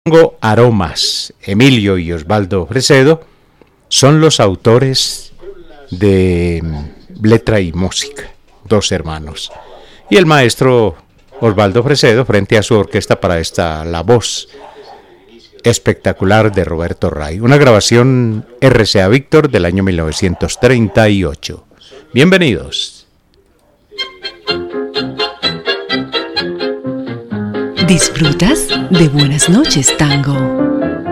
Aromas, Emilio y Osvaldo Fresedo, son los autores de letra y música, dos hermanos. Y el maestro Osvaldo Fresedo frente a su orquesta para esta La Voz espectacular de Roberto Ray, una grabación RCA Víctor del año 1938. Bienvenidos. ¿Disfrutas de Buenas noches, Tango?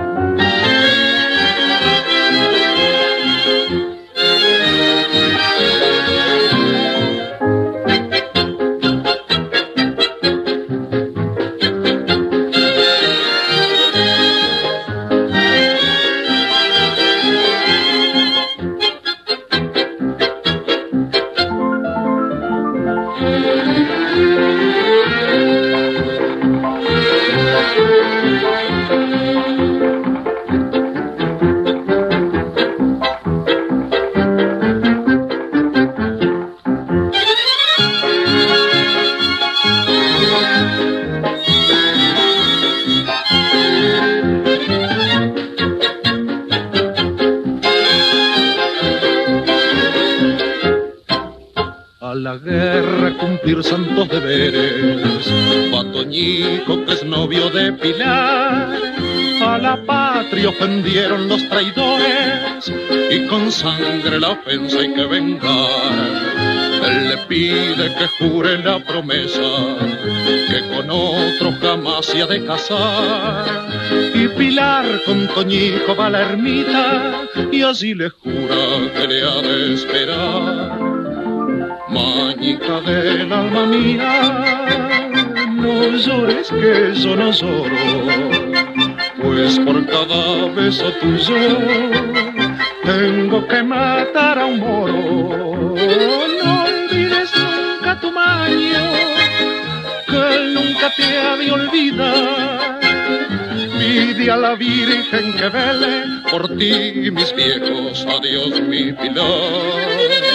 Santos deberes, va Toñico que es novio de Pilar, a la patria ofendieron los traidores y con sangre la ofensa hay que vengar. Él le pide que jure la promesa que con otro jamás se ha de casar, y Pilar con Toñico va a la ermita y así le jura que le ha de esperar. Mañita del alma mía, no llores que yo no lloro, pues por cada beso tuyo tengo que matar a un moro. No olvides nunca tu maño, que él nunca te ha de olvidar. Pide a la Virgen que vele por ti, mis viejos, adiós mi Pilar.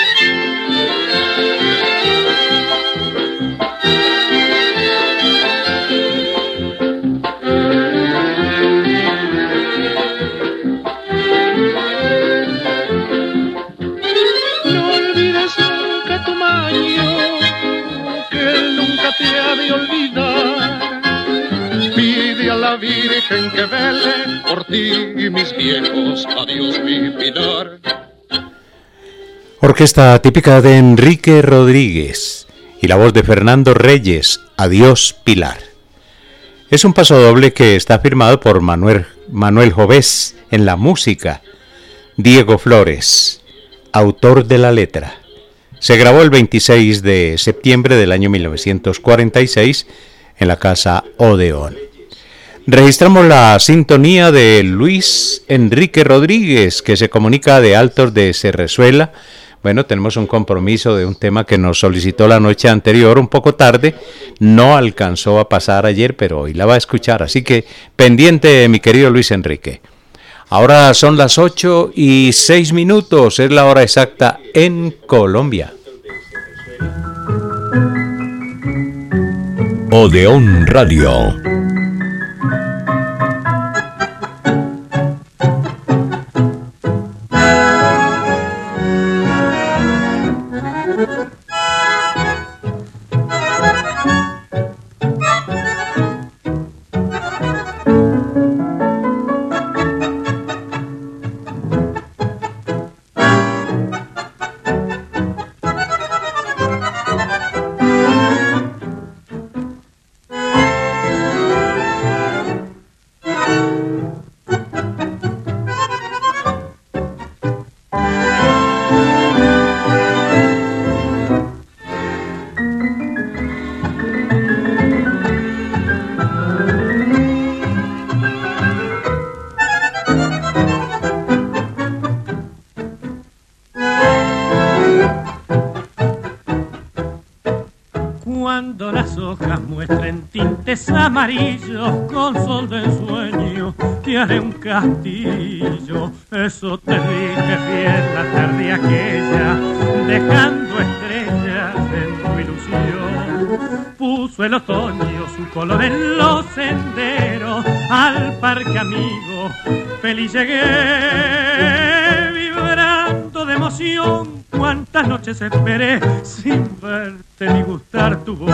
Te ha de olvidar. Pide a la Virgen que vele por ti, mis viejos, adiós mi Pilar. Orquesta típica de Enrique Rodríguez y la voz de Fernando Reyes, Adiós Pilar. Es un pasodoble que está firmado por Manuel Jovés en la música, Diego Flores, autor de la letra. Se grabó el 26 de septiembre del año 1946 en la Casa Odeón. Registramos la sintonía de Luis Enrique Rodríguez, que se comunica de Altos de Cerrezuela. Bueno, tenemos un compromiso de un tema que nos solicitó la noche anterior, un poco tarde. No alcanzó a pasar ayer, pero hoy la va a escuchar. Así que pendiente, mi querido Luis Enrique. Ahora son las 8:06, es la hora exacta en Colombia. Odeón Radio. Cuando las hojas muestren tintes amarillos con sol de ensueño, te haré un castillo. Eso te dije fiel la tarde aquella, dejando estrellas en tu ilusión. puso el otoño su color en los senderos, al parque amigo feliz llegué, vibrando de emoción. Cuántas noches esperé sin verte ni gustar tu voz.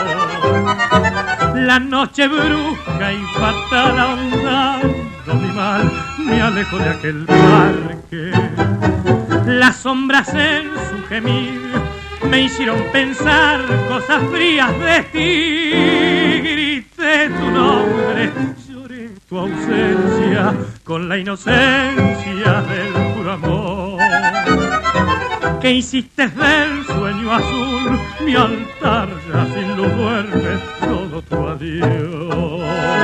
La noche brusca y fatal ahondando mi mal, me alejo de aquel parque. Las sombras en su gemir me hicieron pensar cosas frías de ti. Grité tu nombre, lloré tu ausencia con la inocencia del puro amor. Que hiciste del sueño azul mi altar, ya sin luz duerme todo tu adiós.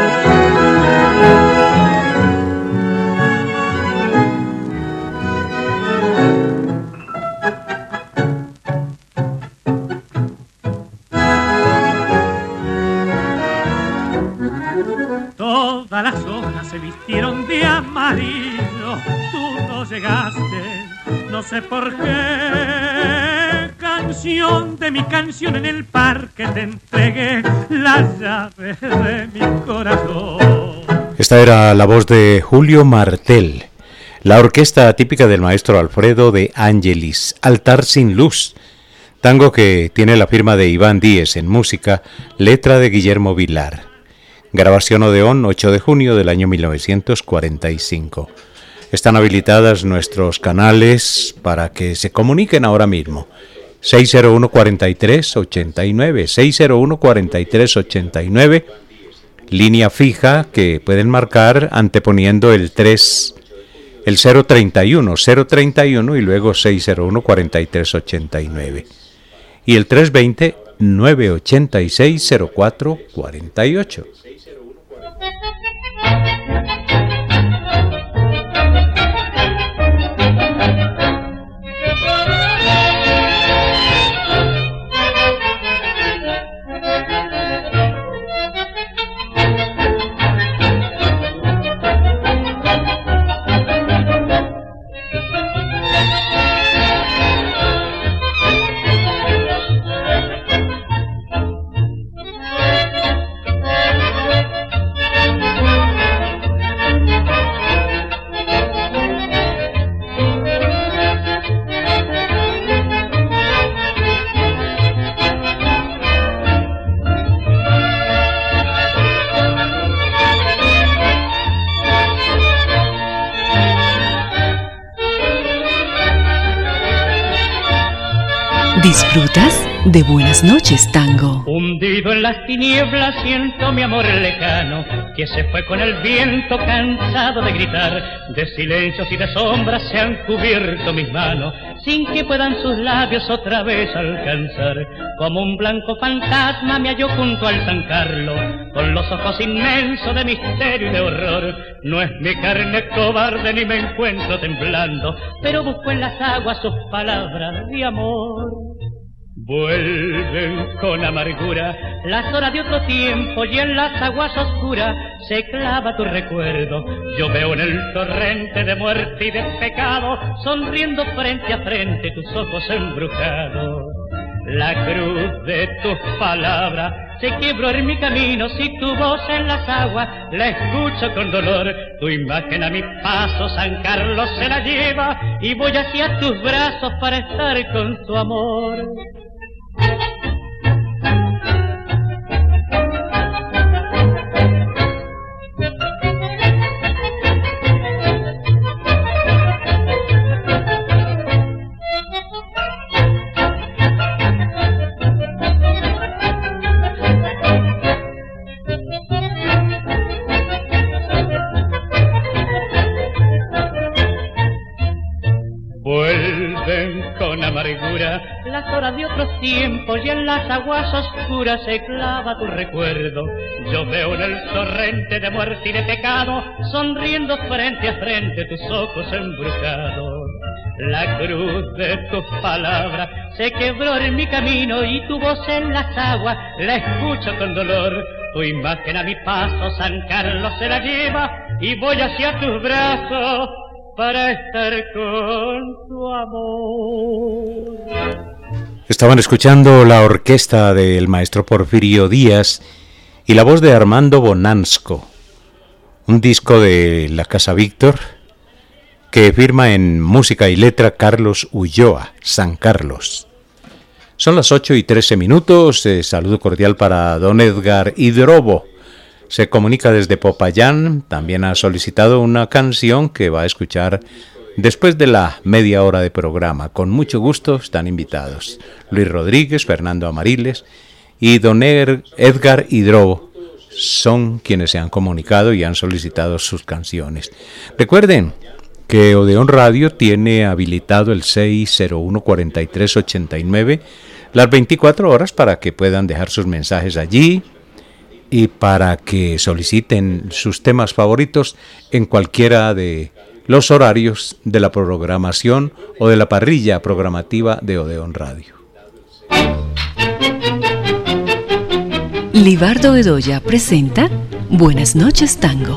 Todas las hojas se vistieron de amarillo, tú no llegaste, no sé por qué. Canción de mi canción, en el parque te entregué las llaves de mi corazón. Esta era la voz de Julio Martel, la orquesta típica del maestro Alfredo de Angelis, Altar sin luz, tango que tiene la firma de Iván Díez en música, letra de Guillermo Vilar. Grabación Odeón, 8 de junio del año 1945. Están habilitadas nuestros canales para que se comuniquen ahora mismo. 601-4389, 601-4389, línea fija que pueden marcar anteponiendo el 031 y luego 601-4389. Y el 320-986-0448. Disfrutas de Buenas noches, Tango. Hundido en las tinieblas siento mi amor lejano, que se fue con el viento cansado de gritar. De silencios y de sombras se han cubierto mis manos, sin que puedan sus labios otra vez alcanzar. Como un blanco fantasma me halló junto al San Carlos, con los ojos inmensos de misterio y de horror. No es mi carne cobarde ni me encuentro temblando, pero busco en las aguas sus palabras de amor. Vuelven con amargura las horas de otro tiempo y en las aguas oscuras se clava tu recuerdo. Yo veo en el torrente de muerte y de pecado, sonriendo frente a frente tus ojos embrujados. La cruz de tus palabras se quebró en mi camino, si tu voz en las aguas la escucho con dolor. Tu imagen a mi paso San Carlos se la lleva y voy hacia tus brazos para estar con tu amor. Las horas de otros tiempos y en las aguas oscuras se clava tu recuerdo. Yo veo en el torrente de muerte y de pecado, sonriendo frente a frente tus ojos embrujados. La cruz de tus palabras se quebró en mi camino y tu voz en las aguas la escucho con dolor. Tu imagen a mi paso San Carlos se la lleva y voy hacia tus brazos para estar con tu amor. Estaban escuchando la orquesta del maestro Porfirio Díaz y la voz de Armando Bonansco, un disco de la Casa Víctor que firma en música y letra Carlos Ulloa, San Carlos. Son las 8:13. Saludo cordial para don Edgar Hidrobo. Se comunica desde Popayán. También ha solicitado una canción que va a escuchar después de la media hora de programa. Con mucho gusto están invitados Luis Rodríguez, Fernando Amariles y don Edgar Hidrobo. Son quienes se han comunicado y han solicitado sus canciones. Recuerden que Odeón Radio tiene habilitado el 601-4389 las 24 horas para que puedan dejar sus mensajes allí y para que soliciten sus temas favoritos en cualquiera de los horarios de la programación o de la parrilla programativa de Odeón Radio. Libardo Bedoya presenta Buenas noches, Tango.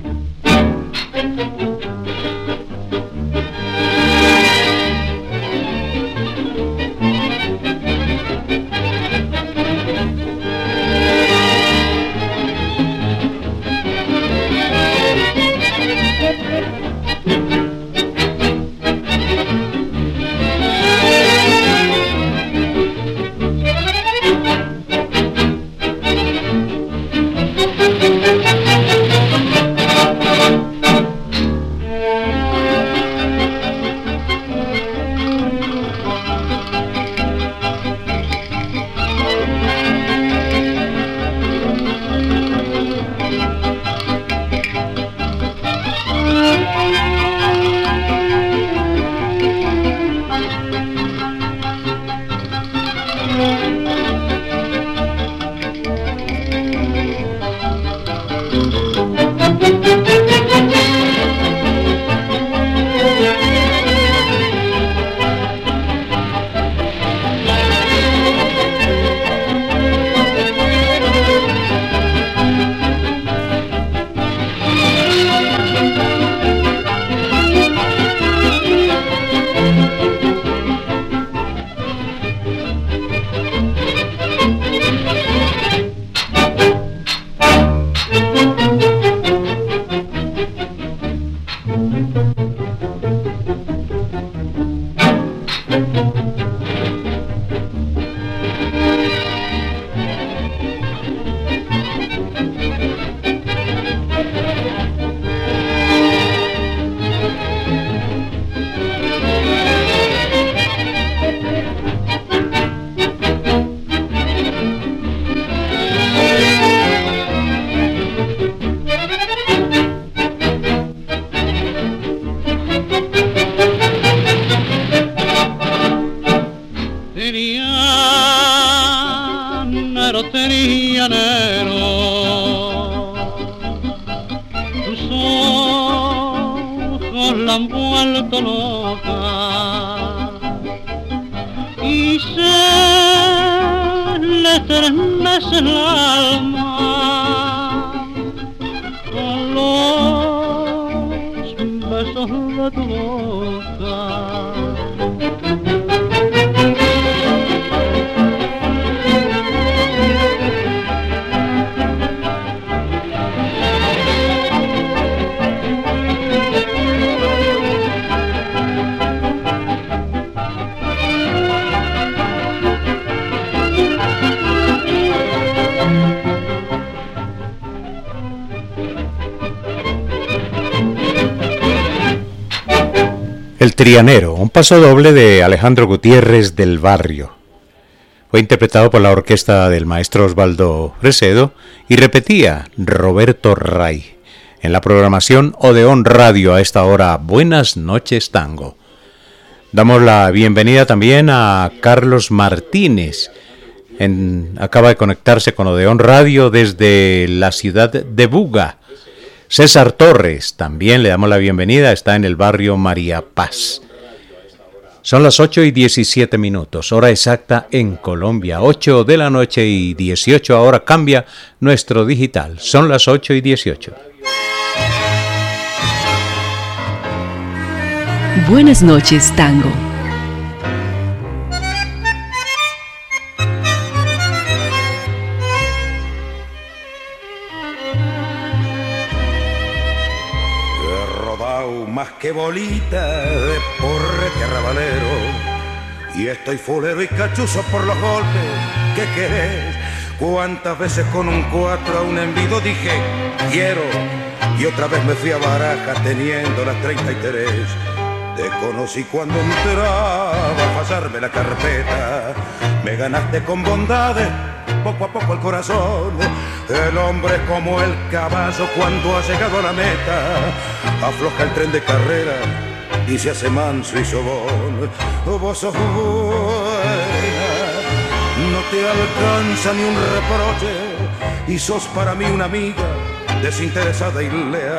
El Trianero, un paso doble de Alejandro Gutiérrez del Barrio. Fue interpretado por la orquesta del maestro Osvaldo Fresedo y repetía Roberto Ray. En la programación Odeón Radio a esta hora, Buenas noches, Tango. Damos la bienvenida también a Carlos Martínez. Acaba de conectarse con Odeón Radio desde la ciudad de Buga. César Torres, también le damos la bienvenida, está en el barrio María Paz. Son las 8:17, hora exacta en Colombia, 8 de la noche y 18, ahora cambia nuestro digital, son las 8:18. Buenas noches, Tango. Wow, más que bolita de porrete arrabalero. Y estoy fulero y cachuzo por los golpes. ¿Qué querés? Cuántas veces con un 4 a un envido dije quiero. Y otra vez me fui a Baraja teniendo las 33. Te conocí cuando entraba a pasarme la carpeta. Me ganaste con bondades, poco a poco el corazón. El hombre es como el caballo cuando ha llegado a la meta. Afloja el tren de carrera y se hace manso y sobón. Vos sos buena, no te alcanza ni un reproche. Y sos para mí una amiga desinteresada y leal.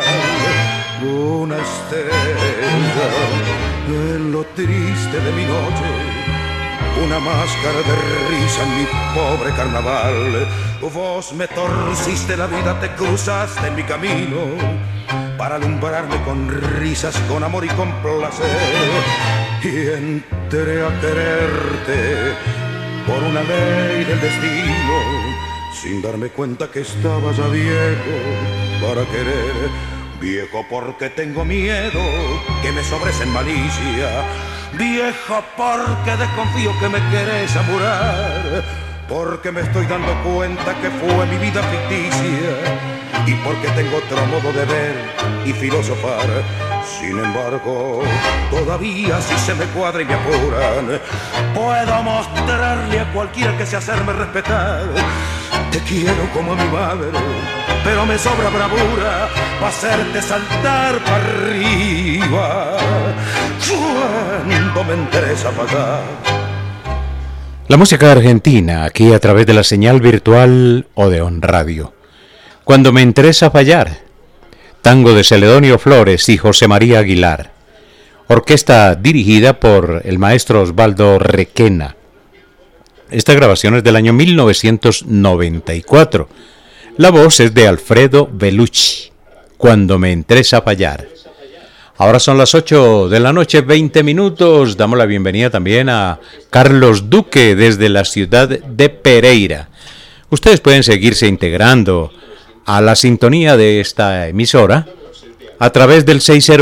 Una estrella en lo triste de mi noche, una máscara de risa en mi pobre carnaval. Vos me torciste la vida, te cruzaste en mi camino para alumbrarme con risas, con amor y con placer. Y entré a quererte por una ley del destino, sin darme cuenta que estaba ya viejo para querer. Viejo porque tengo miedo que me sobres en malicia. Viejo porque desconfío que me querés amurar. Porque me estoy dando cuenta que fue mi vida ficticia. Y porque tengo otro modo de ver y filosofar. Sin embargo, todavía si se me cuadra y me apuran, puedo mostrarle a cualquiera que se hacerme respetar. Te quiero como a mi madre, pero me sobra bravura para hacerte saltar para arriba cuando me interesa pasar. La música argentina, aquí a través de la señal virtual Odeón Radio. Cuando me interesa fallar, tango de Celedonio Flores y José María Aguilar. Orquesta dirigida por el maestro Osvaldo Requena. Esta grabación es del año 1994. La voz es de Alfredo Bellucci. Cuando me interesa fallar. Ahora son las 8 de la noche, 20 minutos. Damos la bienvenida también a Carlos Duque desde la ciudad de Pereira. Ustedes pueden seguirse integrando a la sintonía de esta emisora a través del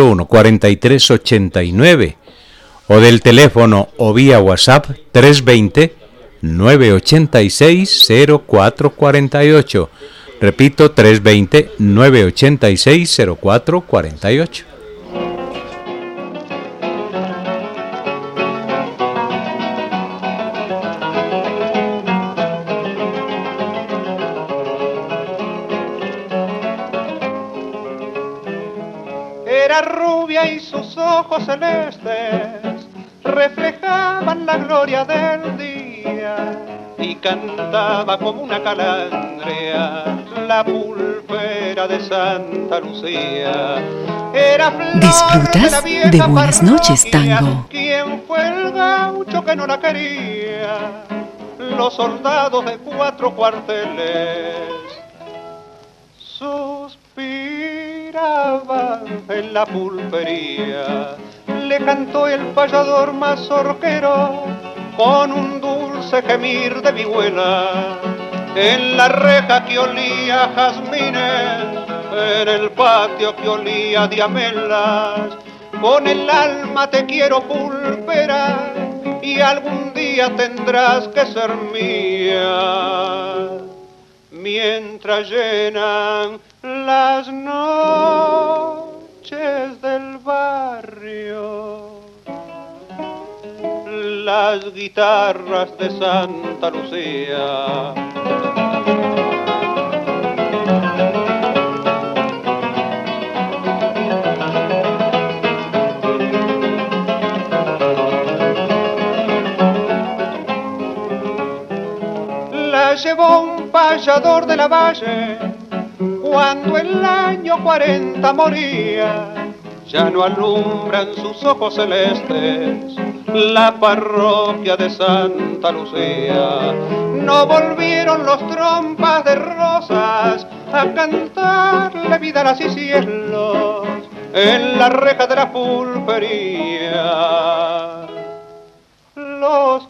601-4389 o del teléfono o vía WhatsApp 320-986-0448. Repito, 320-986-0448. Era rubia y sus ojos celestes reflejaban la gloria del día y cantaba como una calandria la pulpera de Santa Lucía. Era flor ¿Disfrutas de Buenas noches, tango? ¿Quién fue el gaucho que no la quería? Los soldados de 4 cuarteles suspiraban en la pulpería. Le cantó el payador mazorquero con un dulce gemir de vihuela. En la reja que olía a jazmines, en el patio que olía a diamelas. Con el alma te quiero pulpera y algún día tendrás que ser mía. Mientras llenan las noches del barrio las guitarras de Santa Lucía. La llevó un payador de la valle cuando el año 40 moría. Ya no alumbran sus ojos celestes la parroquia de Santa Lucía. No volvieron los trompas de rosas a cantarle vidalas y cielos en la reja de la pulpería. Los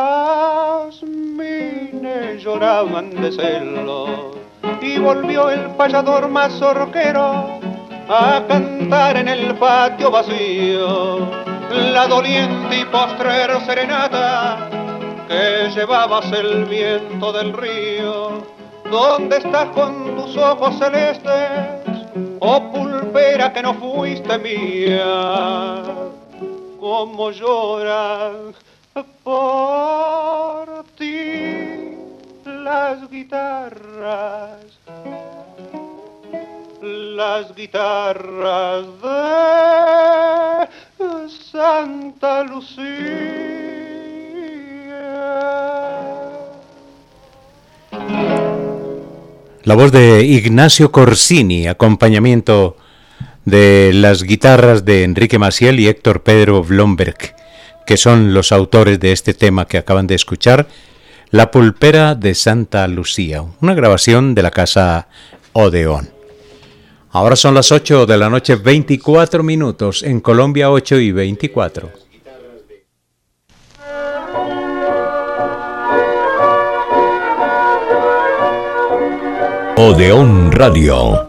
jazmines lloraban de celos y volvió el payador mazorquero a cantar en el patio vacío la doliente y postrera serenata que llevabas el viento del río. ¿Dónde estás con tus ojos celestes, oh pulpera que no fuiste mía? Cómo lloran por ti las guitarras de Santa Lucía. La voz de Ignacio Corsini, acompañamiento de las guitarras de Enrique Maciel y Héctor Pedro Blomberg, que son los autores de este tema que acaban de escuchar, La Pulpera de Santa Lucía, una grabación de la casa Odeón. Ahora son las 8 de la noche, 24 minutos, en Colombia 8:24. Odeón Radio.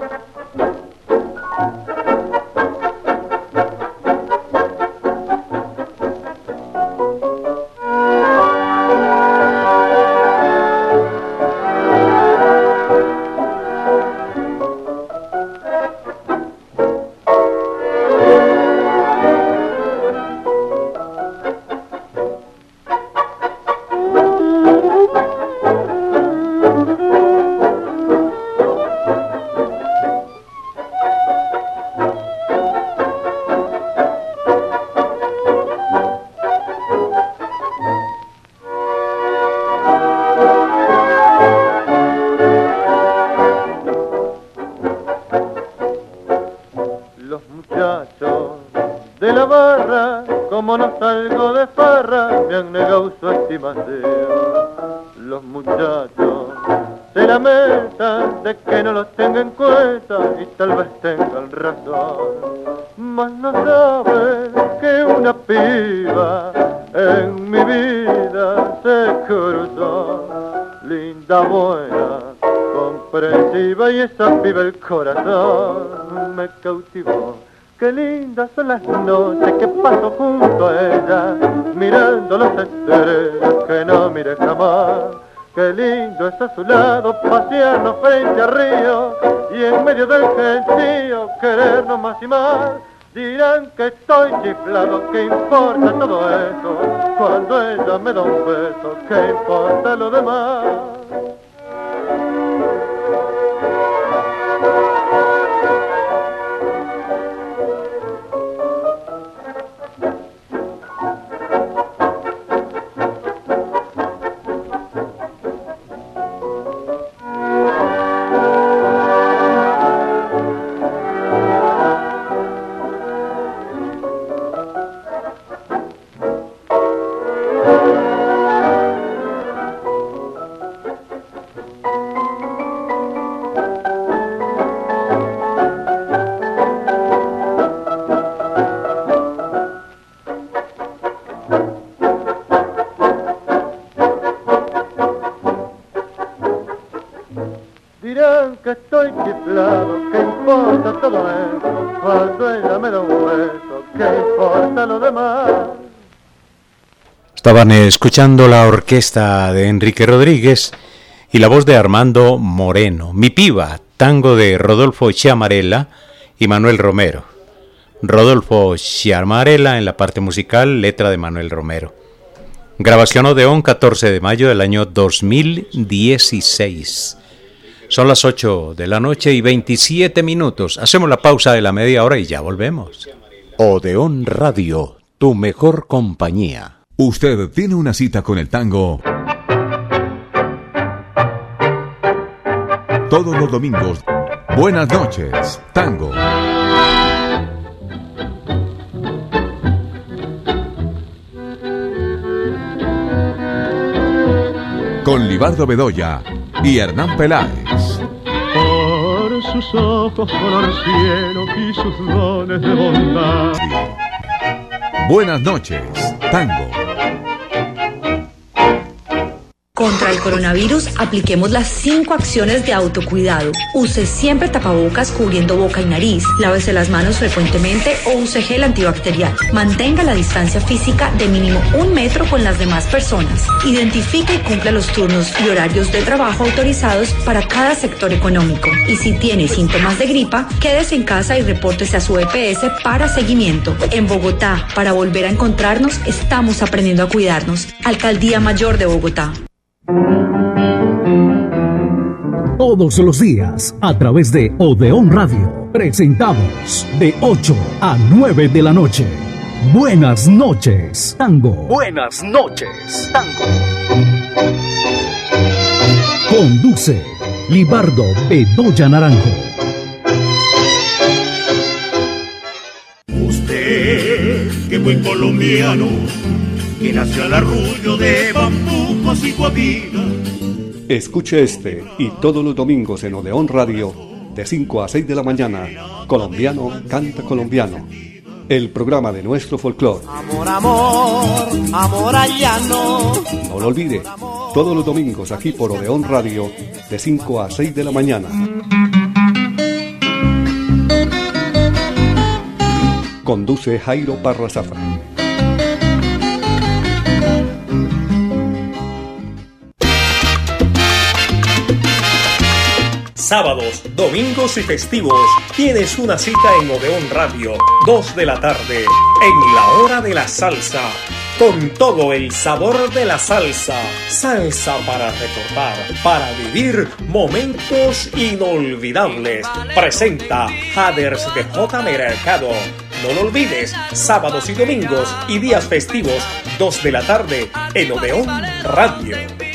Corazón me cautivó, qué lindas son las noches que paso junto a ella, mirando los estrellas que no mire jamás. Qué lindo es a su lado pasearnos frente al río y en medio del gentío querernos más y más. Dirán que estoy chiflado, ¿qué importa todo eso? Cuando ella me da un beso, ¿qué importa lo demás? Estaban escuchando la orquesta de Enrique Rodríguez y la voz de Armando Moreno. Mi piba, tango de Rodolfo Chiamarella y Manuel Romero. Rodolfo Chiamarella en la parte musical, letra de Manuel Romero. Grabación Odeón, 14 de mayo del año 2016. Son las 8 de la noche y 27 minutos. Hacemos la pausa de la media hora y ya volvemos. Odeón Radio, tu mejor compañía. Usted tiene una cita con el tango todos los domingos. Buenas noches, tango. Con Libardo Bedoya y Hernán Peláez. Por sus ojos color cielo y sus dones de bondad. Buenas noches, tango. Contra el coronavirus, apliquemos las 5 acciones de autocuidado. Use siempre tapabocas cubriendo boca y nariz. Lávese las manos frecuentemente o use gel antibacterial. Mantenga la distancia física de mínimo 1 metro con las demás personas. Identifique y cumpla los turnos y horarios de trabajo autorizados para cada sector económico. Y si tiene síntomas de gripa, quédese en casa y repórtese a su EPS para seguimiento. En Bogotá, para volver a encontrarnos, estamos aprendiendo a cuidarnos. Alcaldía Mayor de Bogotá. Todos los días, a través de Odeón Radio, presentamos de 8 a 9 de la noche. Buenas noches, Tango. Buenas noches, Tango. Conduce Libardo Bedoya Naranjo. Usted, qué buen colombiano, que nació al arrullo de bambucos y guabinas. Escuche este y todos los domingos en Odeón Radio, de 5 a 6 de la mañana, Colombiano Canta Colombiano, el programa de nuestro folclore. Amor, amor, amor allano. No lo olvide, todos los domingos aquí por Odeón Radio, de 5 a 6 de la mañana. Conduce Jairo Parra Zafra. Sábados, domingos y festivos, tienes una cita en Odeón Radio, 2 de la tarde, en la hora de la salsa, con todo el sabor de la salsa. Salsa para recordar, para vivir momentos inolvidables. Presenta Haders de J. Mercado. No lo olvides, sábados y domingos y días festivos, 2 de la tarde, en Odeón Radio.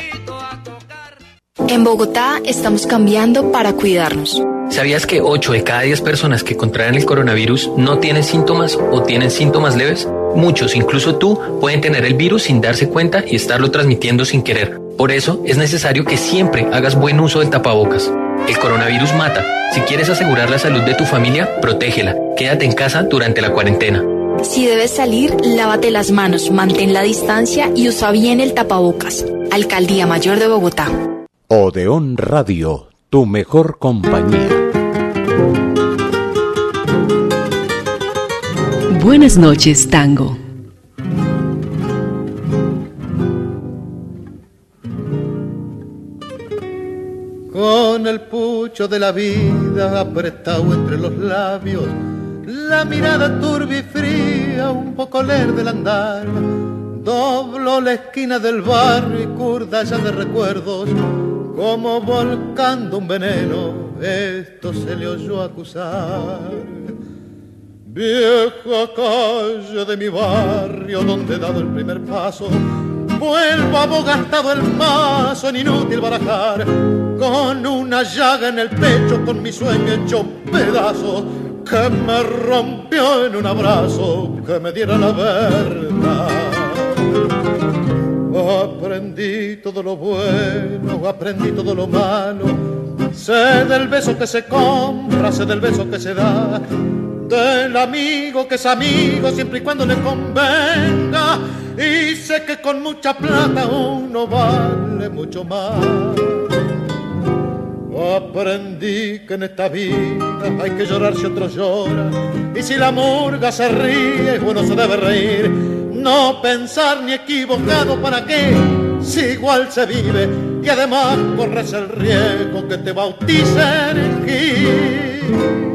En Bogotá estamos cambiando para cuidarnos. ¿Sabías que 8 de cada 10 personas que contraen el coronavirus no tienen síntomas o tienen síntomas leves? Muchos, incluso tú, pueden tener el virus sin darse cuenta y estarlo transmitiendo sin querer. Por eso es necesario que siempre hagas buen uso del tapabocas. El coronavirus mata. Si quieres asegurar la salud de tu familia, protégela. Quédate en casa durante la cuarentena. Si debes salir, lávate las manos, mantén la distancia y usa bien el tapabocas. Alcaldía Mayor de Bogotá. Odeón Radio, tu mejor compañía. Buenas noches, Tango. Con el pucho de la vida apretado entre los labios, la mirada turbia y fría, un poco ler del andar, doblo la esquina del barrio y curda ya de recuerdos, como volcando un veneno, esto se le oyó acusar. Vieja calle de mi barrio donde he dado el primer paso, vuelvo abogastado el mazo en inútil barajar, con una llaga en el pecho, con mi sueño hecho pedazos, que me rompió en un abrazo que me diera la verdad. Aprendí todo lo bueno, aprendí todo lo malo, sé del beso que se compra, sé del beso que se da, del amigo que es amigo siempre y cuando le convenga, y sé que con mucha plata uno vale mucho más. Aprendí que en esta vida hay que llorar si otros lloran, y si la murga se ríe, bueno se debe reír. No pensar ni equivocado, ¿para qué? Si igual se vive, y además corres el riesgo que te bauticen en Gil.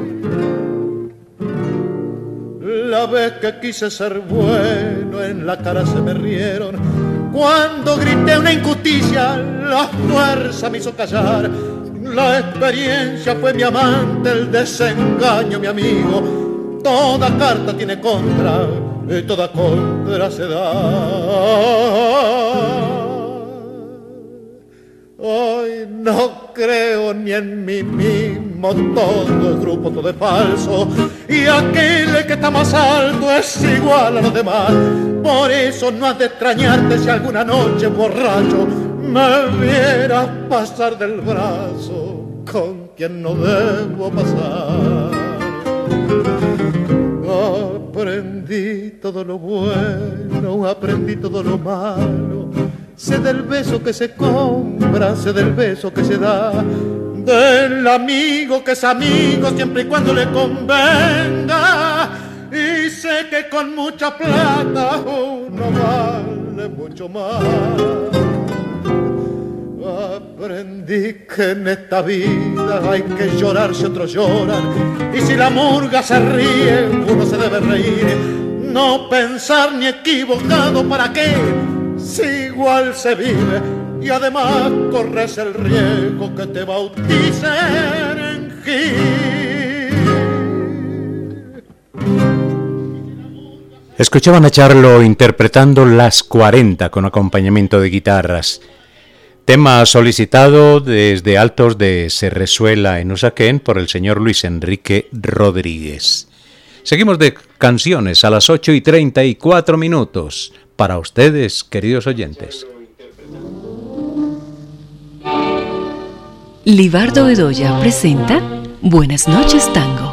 La vez que quise ser bueno, en la cara se me rieron. Cuando grité una injusticia, la fuerza me hizo callar. La experiencia fue mi amante, el desengaño mi amigo. Toda carta tiene contra, y toda contra se da. Hoy no creo ni en mí mismo, todo es grupo, todo es falso, y aquel que está más alto es igual a los demás. Por eso no has de extrañarte si alguna noche borracho me vieras pasar del brazo con quien no debo pasar. Aprendí todo lo bueno, aprendí todo lo malo, sé del beso que se compra, sé del beso que se da, del amigo que es amigo siempre y cuando le convenga, y sé que con mucha plata uno vale mucho más. Aprendí que en esta vida hay que llorar si otros lloran, y si la murga se ríe, uno se debe reír. No pensar ni equivocado, ¿para qué? Si igual se vive, y además corres el riesgo que te bauticen en Gil. Escuchaban a Charlo interpretando Las 40 con acompañamiento de guitarras. Tema solicitado desde Altos de Serrezuela en Usaquén por el señor Luis Enrique Rodríguez. Seguimos de canciones a las 8:34 para ustedes, queridos oyentes. Libardo Bedoya presenta Buenas noches, Tango.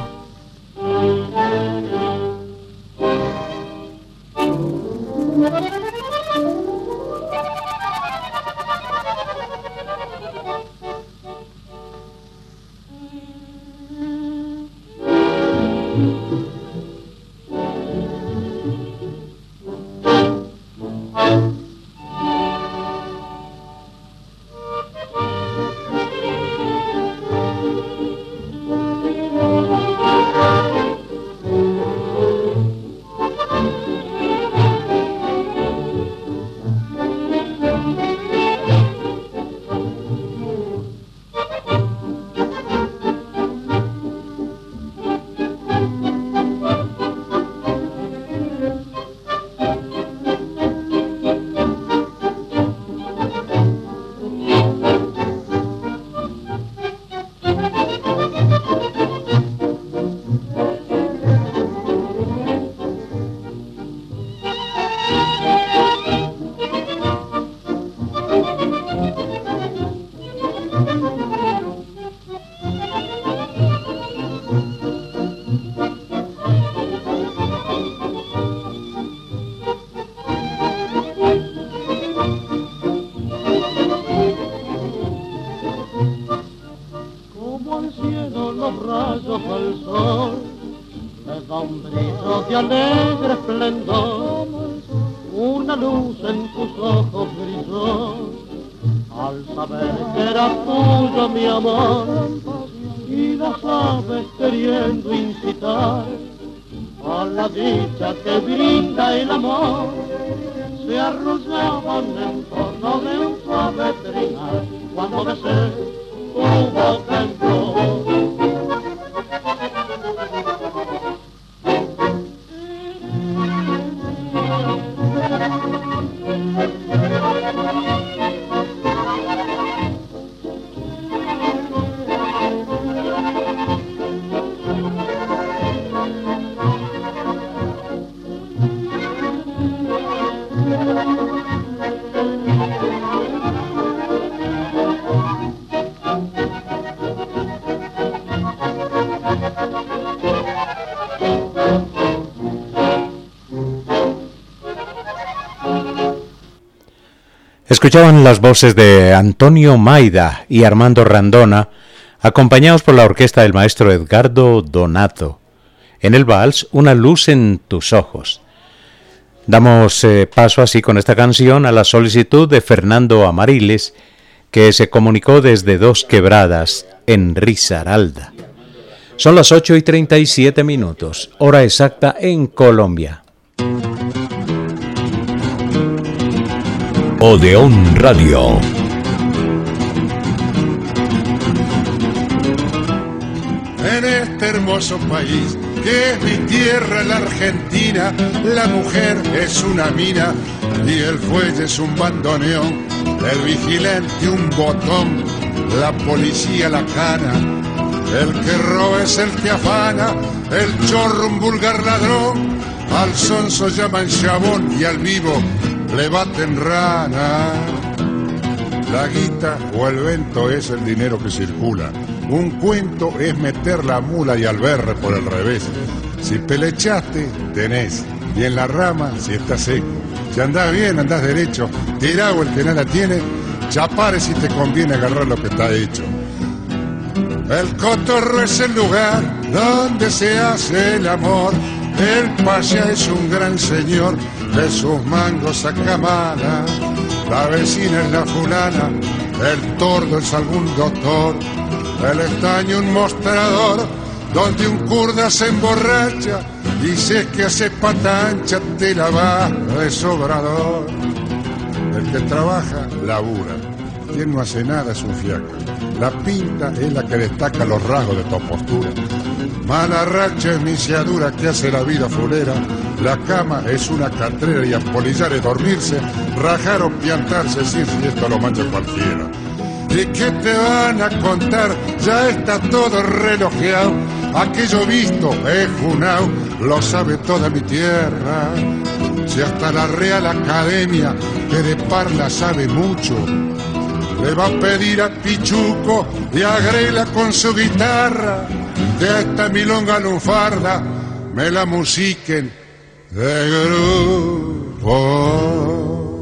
Escuchaban las voces de Antonio Maida y Armando Randona, acompañados por la orquesta del maestro Edgardo Donato, en el vals Una luz en tus ojos. Damos paso así con esta canción a la solicitud de Fernando Amariles, que se comunicó desde Dos Quebradas, en Risaralda. Son las 8:37, hora exacta en Colombia. Odeón Radio. En este hermoso país que es mi tierra, la Argentina, la mujer es una mina y el fuelle es un bandoneón, el vigilante un botón, la policía la cana, el que roba es el que afana, el chorro un vulgar ladrón, al sonso llaman chabón y al vivo le baten rana. La guita o el vento es el dinero que circula. Un cuento es meter la mula y al berre por el revés. Si pelechaste, tenés. Y en la rama, si está seco. Si andás bien, andás derecho, tirado el que nada tiene, chapare si te conviene agarrar lo que está hecho. El cotorro es el lugar donde se hace el amor. El paya es un gran señor, de sus mangos saca mala. La vecina es la fulana, el tordo es algún doctor. El estaño un mostrador, donde un kurda se emborracha. Y si es que hace pata ancha, te la vas de sobrador. El que trabaja, labura. Quien no hace nada es un fiaca. La pinta es la que destaca los rasgos de tu postura. Mala racha es misiadura que hace la vida fulera. La cama es una catrera y apolillar es dormirse. Rajar o piantarse, sí, si esto lo mancha cualquiera. ¿Y qué te van a contar? Ya está todo relojeado. Aquello visto es junao, lo sabe toda mi tierra. Si hasta la Real Academia, que de parla sabe mucho, le va a pedir a Pichuco y a Grela con su guitarra, de esta milonga lunfarda me la musiquen de grupo.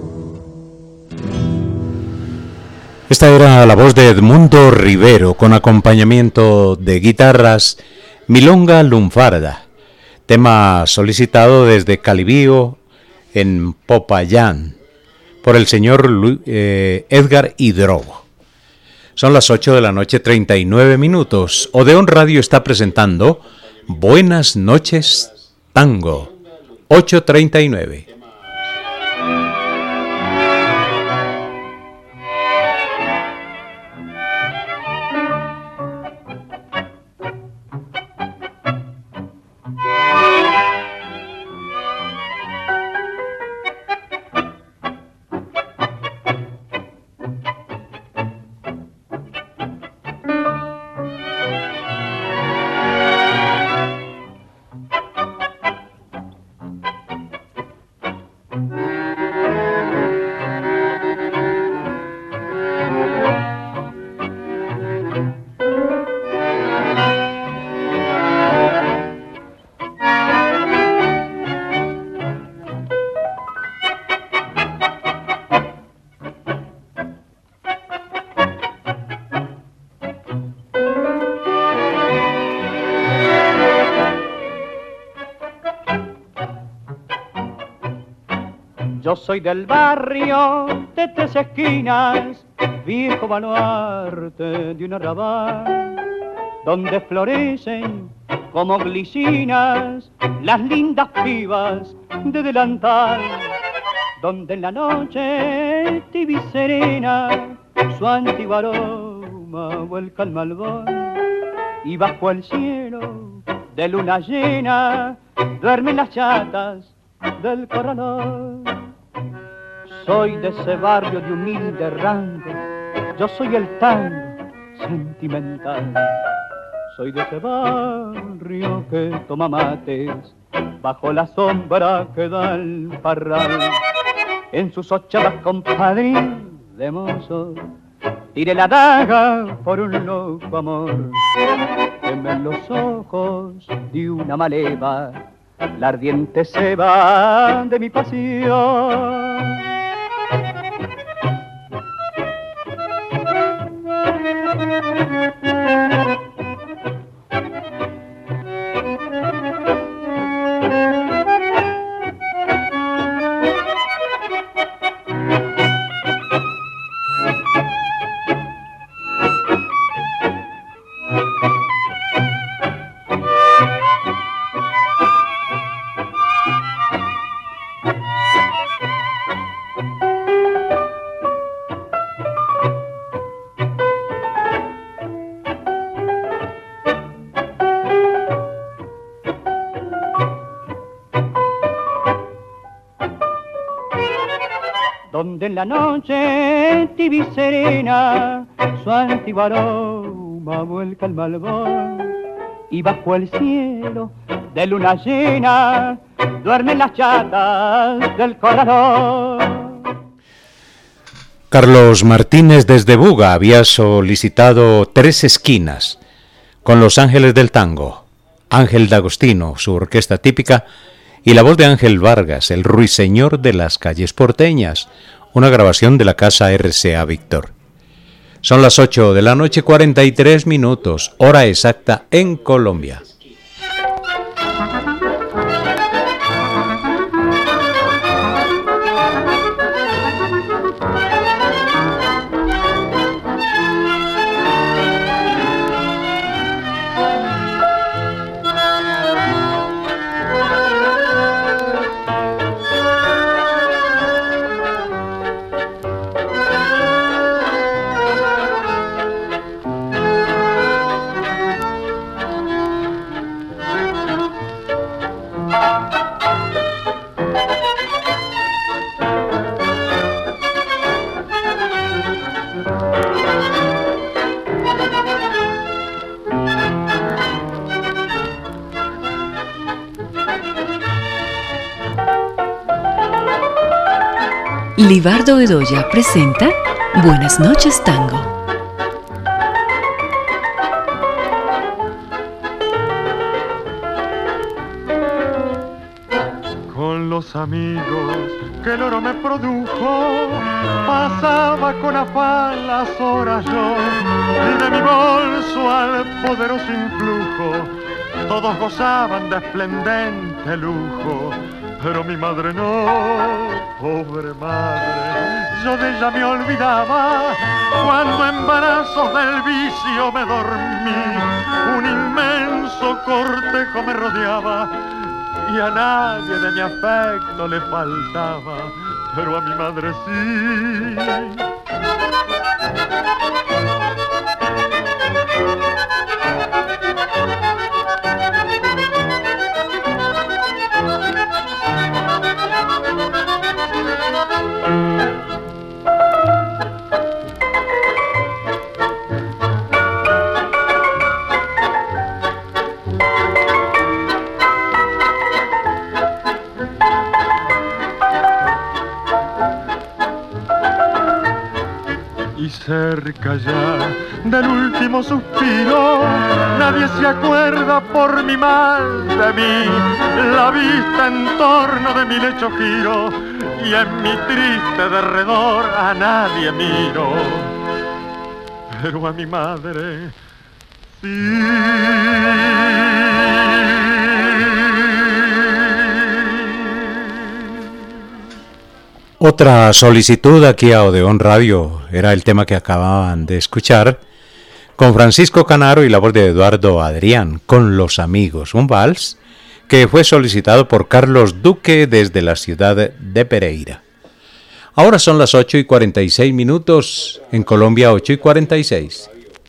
Esta era la voz de Edmundo Rivero con acompañamiento de guitarras, Milonga Lunfarda, tema solicitado desde Calibío en Popayán por el señor Edgar Hidrobo. Son las 8 de la noche, 39 minutos. Odeón Radio está presentando Buenas noches, Tango, 8:39. Yo soy del barrio de Tres Esquinas, viejo baluarte de un arrabal, donde florecen como glicinas las lindas pibas de delantal, donde en la noche tibia y serena su antiguo aroma vuelca al malvón, y bajo el cielo de luna llena duermen las chatas del corralón. Soy de ese barrio de humilde rango, yo soy el tango sentimental. Soy de ese barrio que toma mates bajo la sombra que da el parral. En sus ochavas compadril de mozo tiré la daga por un loco amor. Quemé en los ojos de una maleva la ardiente ceba de mi pasión. Donde en la noche tibia y serena su antiguo aroma vuelca al malvón, y bajo el cielo de luna llena duermen las chatas del corralón. Carlos Martínez desde Buga había solicitado Tres Esquinas con Los Ángeles del Tango, Ángel D'Agostino, su orquesta típica, y la voz de Ángel Vargas, el ruiseñor de las calles porteñas, una grabación de la casa RCA Víctor. Son las 8 de la noche, 43 minutos, hora exacta en Colombia. Libardo Bedoya presenta Buenas noches, Tango. Con los amigos que el oro me produjo, pasaba con afán las horas yo, y de mi bolso al poderoso influjo, todos gozaban de esplendente lujo. Pero mi madre no, pobre madre, yo de ella me olvidaba, cuando en brazos del vicio me dormí, un inmenso cortejo me rodeaba, y a nadie de mi afecto le faltaba, pero a mi madre sí. Y cerca ya del último suspiro, nadie se acuerda por mi mal de mí. La vista en torno de mi lecho giro, y en mi triste derredor a nadie miro, pero a mi madre sí. Otra solicitud aquí a Odeón Radio era el tema que acababan de escuchar, con Francisco Canaro y la voz de Eduardo Adrián, Con los amigos, un vals que fue solicitado por Carlos Duque desde la ciudad de Pereira. Ahora son las 8 y 46 minutos, en Colombia 8 y 46.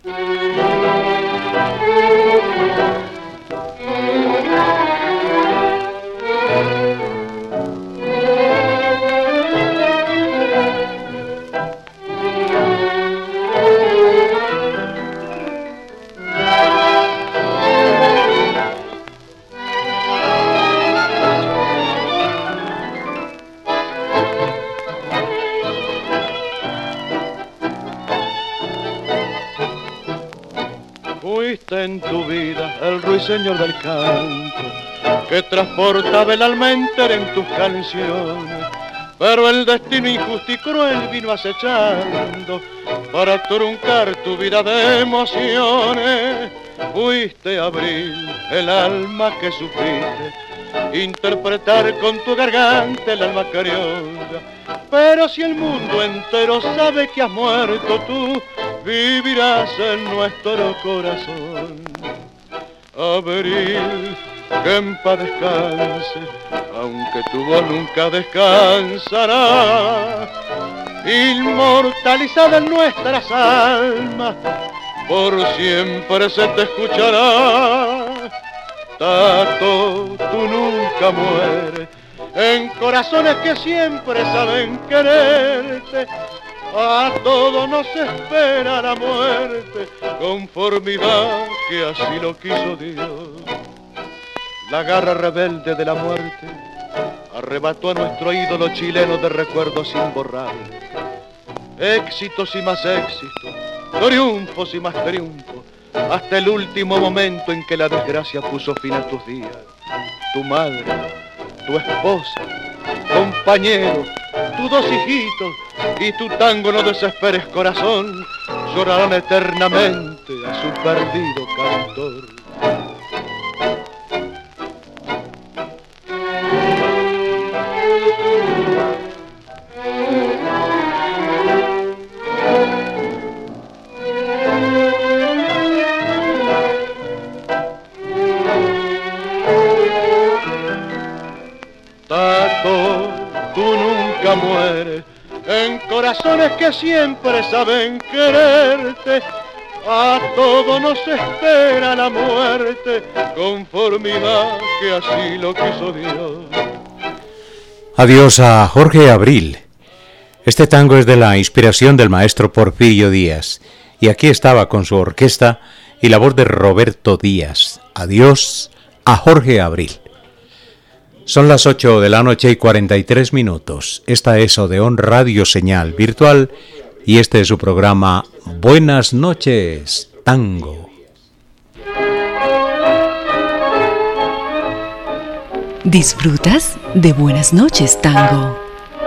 En tu vida el ruiseñor del canto que transportaba el alma entera en tus canciones, pero el destino injusto y cruel vino acechando para truncar tu vida de emociones. Fuiste abril, el alma que sufriste, interpretar con tu garganta el alma criolla, pero si el mundo entero sabe que has muerto tú, vivirás en nuestro corazón. Abril, que en paz descanse, aunque tu voz nunca descansará, inmortalizada en nuestras almas, por siempre se te escuchará. Tato, tú nunca mueres, en corazones que siempre saben quererte. A todo nos espera la muerte, conformidad que así lo quiso Dios. La garra rebelde de la muerte arrebató a nuestro ídolo chileno de recuerdos imborrables. Éxitos y más éxitos, triunfos y más triunfos, hasta el último momento en que la desgracia puso fin a tus días. Tu madre, tu esposa, compañero, tus dos hijitos y tu tango no desesperes corazón, llorarán eternamente a su perdido cantor. Tato, tú nunca mueres en corazones que siempre saben quererte. A todo nos espera la muerte, conformidad que así lo quiso Dios. Adiós a Jorge Abril. Este tango es de la inspiración del maestro Porfirio Díaz, y aquí estaba con su orquesta y la voz de Roberto Díaz. Adiós a Jorge Abril. Son las 8 de la noche y 43 minutos. Esta es Odeón Radio Señal Virtual y este es su programa Buenas noches, Tango. ¿Disfrutas de Buenas noches, Tango?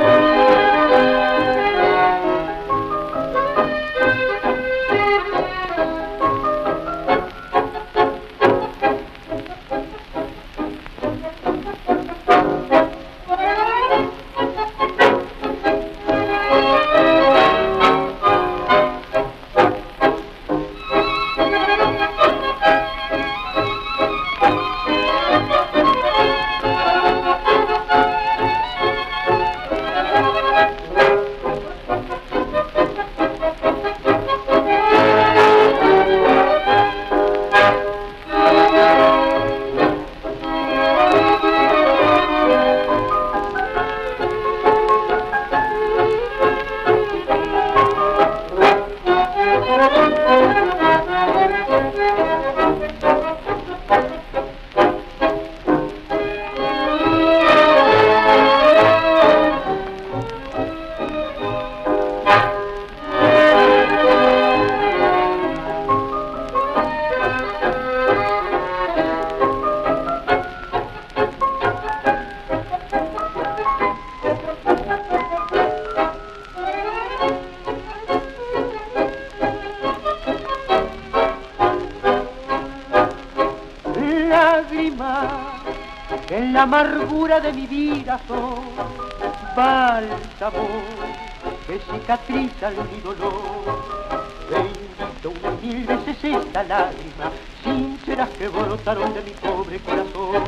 La amargura de mi vida son bálsamo que cicatriza mi dolor. Bendito unas 1000 veces esta lágrima sinceras que brotaron de mi pobre corazón.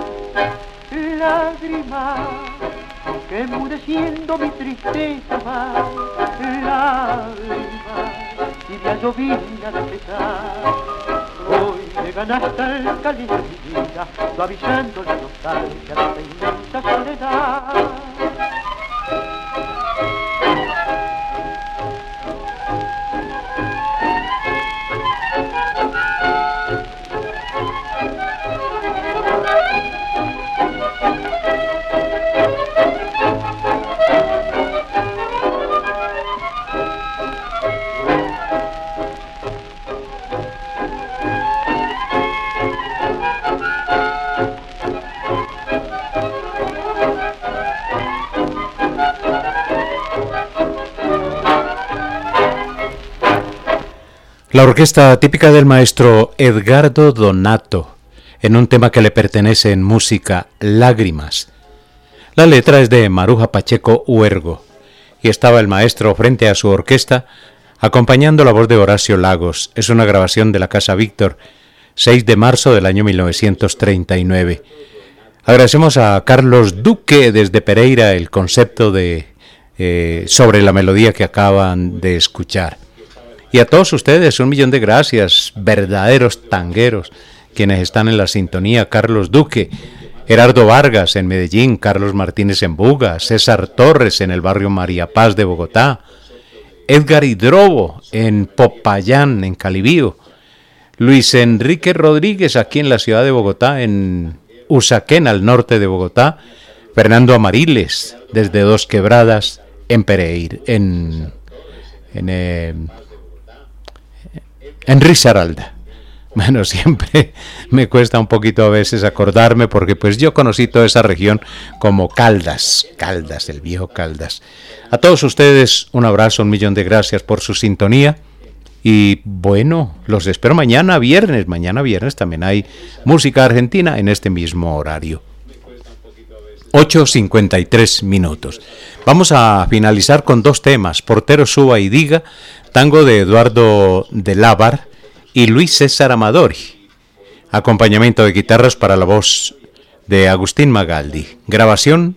Lágrimas que enmudeciendo mi tristeza va. Lágrimas tibia llovizna de pesar. Hoy me ganaste el cáliz de mi vida, suavizando la nostalgia de esta inmensa soledad. La orquesta típica del maestro Edgardo Donato, en un tema que le pertenece en música, Lágrimas. La letra es de Maruja Pacheco Huergo, y estaba el maestro frente a su orquesta, acompañando la voz de Horacio Lagos. Es una grabación de la Casa Víctor, 6 de marzo del año 1939. Agradecemos a Carlos Duque desde Pereira el concepto de sobre la melodía que acaban de escuchar. Y a todos ustedes, 1.000.000 de gracias, verdaderos tangueros, quienes están en la sintonía. Carlos Duque, Gerardo Vargas en Medellín, Carlos Martínez en Buga, César Torres en el barrio María Paz de Bogotá, Edgar Hidrobo en Popayán, en Calibío, Luis Enrique Rodríguez aquí en la ciudad de Bogotá, en Usaquén, al norte de Bogotá, Fernando Amariles desde Dos Quebradas, en Pereira, en Risaralda. Bueno, siempre me cuesta un poquito a veces acordarme porque pues yo conocí toda esa región como Caldas, el viejo Caldas. A todos ustedes un abrazo, 1.000.000 de gracias por su sintonía y bueno, los espero mañana viernes también hay música argentina en este mismo horario. 8:53. Vamos a finalizar con dos temas, Portero Suba y Diga, tango de Eduardo de Lávar y Luis César Amadori. Acompañamiento de guitarras para la voz de Agustín Magaldi. Grabación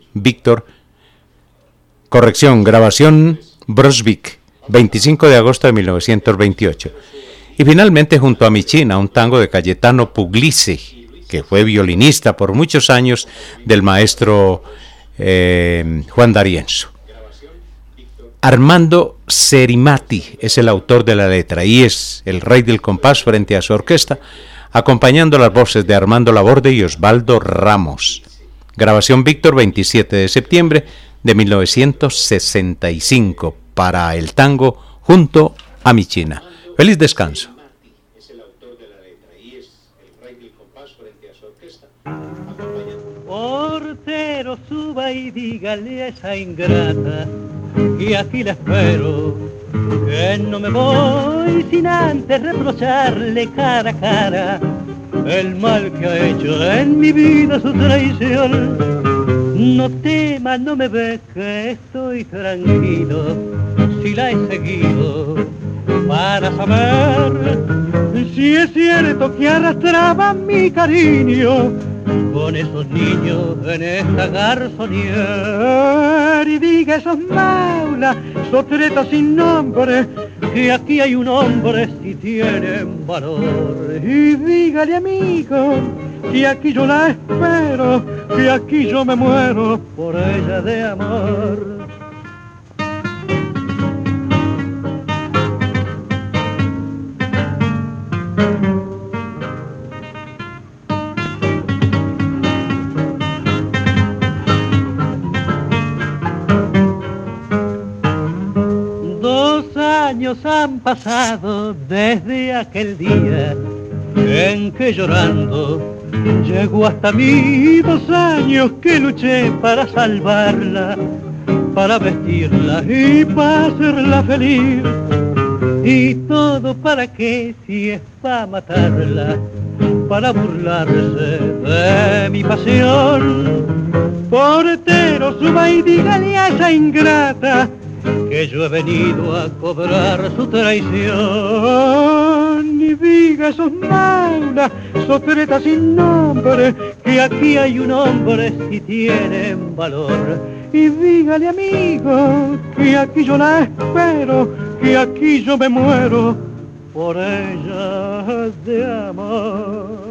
Brosvik, 25 de agosto de 1928. Y finalmente junto a Michina, un tango de Cayetano Puglisi, que fue violinista por muchos años del maestro Juan D'Arienzo. Armando Serimati es el autor de la letra y es el rey del compás frente a su orquesta, acompañando las voces de Armando Laborde y Osvaldo Ramos. Grabación Víctor, 27 de septiembre de 1965 para el tango junto a Michina. Feliz descanso. Portero, suba y dígale a esa ingrata y aquí la espero, que no me voy sin antes reprocharle cara a cara el mal que ha hecho en mi vida su traición. No tema, no me ves que estoy tranquilo, si la he seguido para saber si es cierto que arrastraba mi cariño con esos niños en esta garzonier. Y diga esos maulas, sotretas sin nombre, que aquí hay un hombre si tienen valor. Y dígale amigo, que aquí yo la espero, que aquí yo me muero por ella de amor. 2 años han pasado desde aquel día en que llorando llegó hasta mí. 2 años que luché para salvarla, para vestirla y para hacerla feliz. Y todo para qué, si es para matarla, para burlarse de mi pasión. Portero, suba y dígale a esa ingrata que yo he venido a cobrar su traición. Y diga esos maulas, sotretas sin nombre, que aquí hay un hombre si tienen valor. Y dígale amigo, que aquí yo la espero, que aquí yo me muero por ella de amor.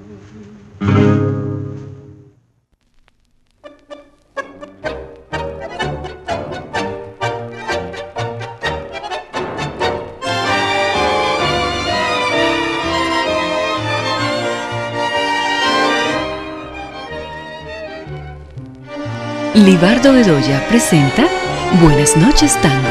Libardo Bedoya presenta Buenas noches, Tango.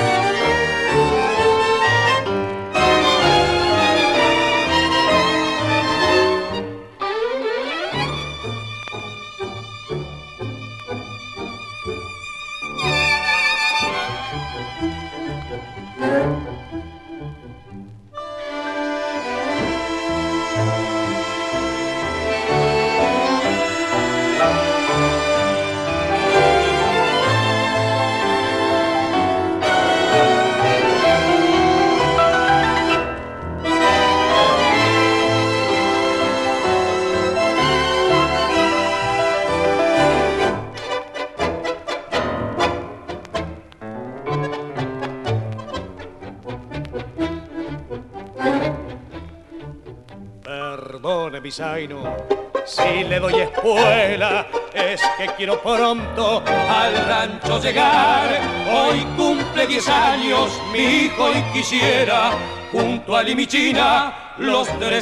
Zaino, si le doy espuela es que quiero pronto al rancho llegar. Hoy cumple 10 años mi hijo y quisiera junto a Limichina los 3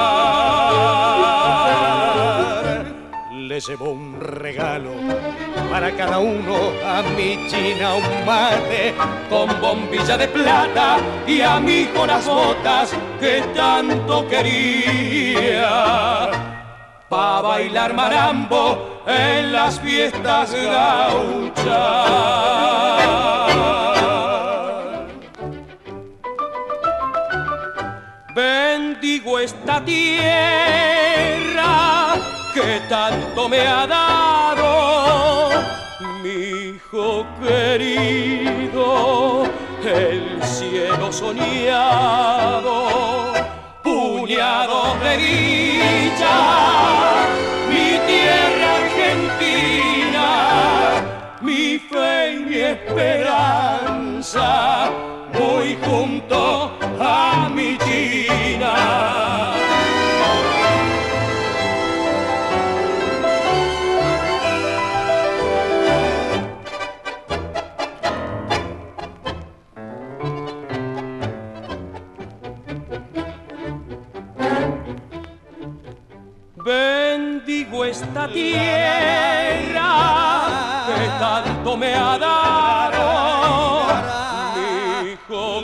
festejar. Le llevo un regalo para cada uno, a mi china un mate con bombilla de plata y a mí con las botas que tanto quería. Pa' bailar marambo en las fiestas gauchas. Bendigo esta tierra que tanto me ha dado, mi hijo querido, el cielo soñado, puñado de dicha, mi tierra argentina, mi fe y mi esperanza, voy junto a mi china. Bendigo esta tierra que tanto me ha dado, mi hijo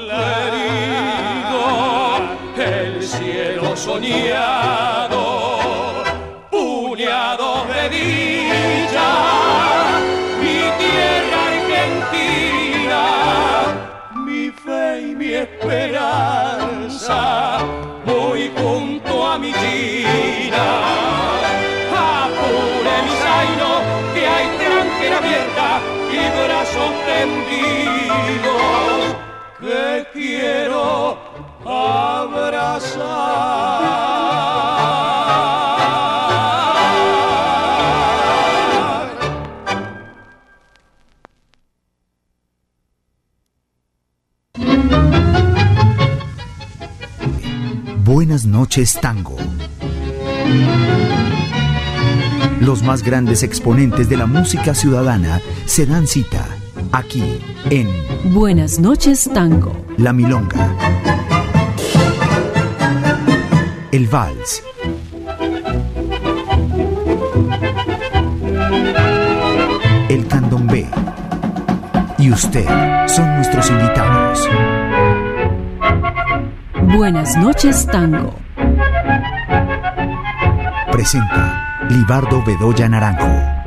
querido, el cielo soñado, puñado de dicha, mi tierra argentina, mi fe y mi esperanza, voy junto a mi china. Apure mi zaino, que hay tranquera abierta y brazos tendidos que quiero abrazar. Buenas noches, tango. Los más grandes exponentes de la música ciudadana se dan cita aquí en Buenas noches, tango. La milonga, el vals, el candombe y usted son nuestros invitados. Buenas noches, tango. Presenta Libardo Bedoya Naranjo.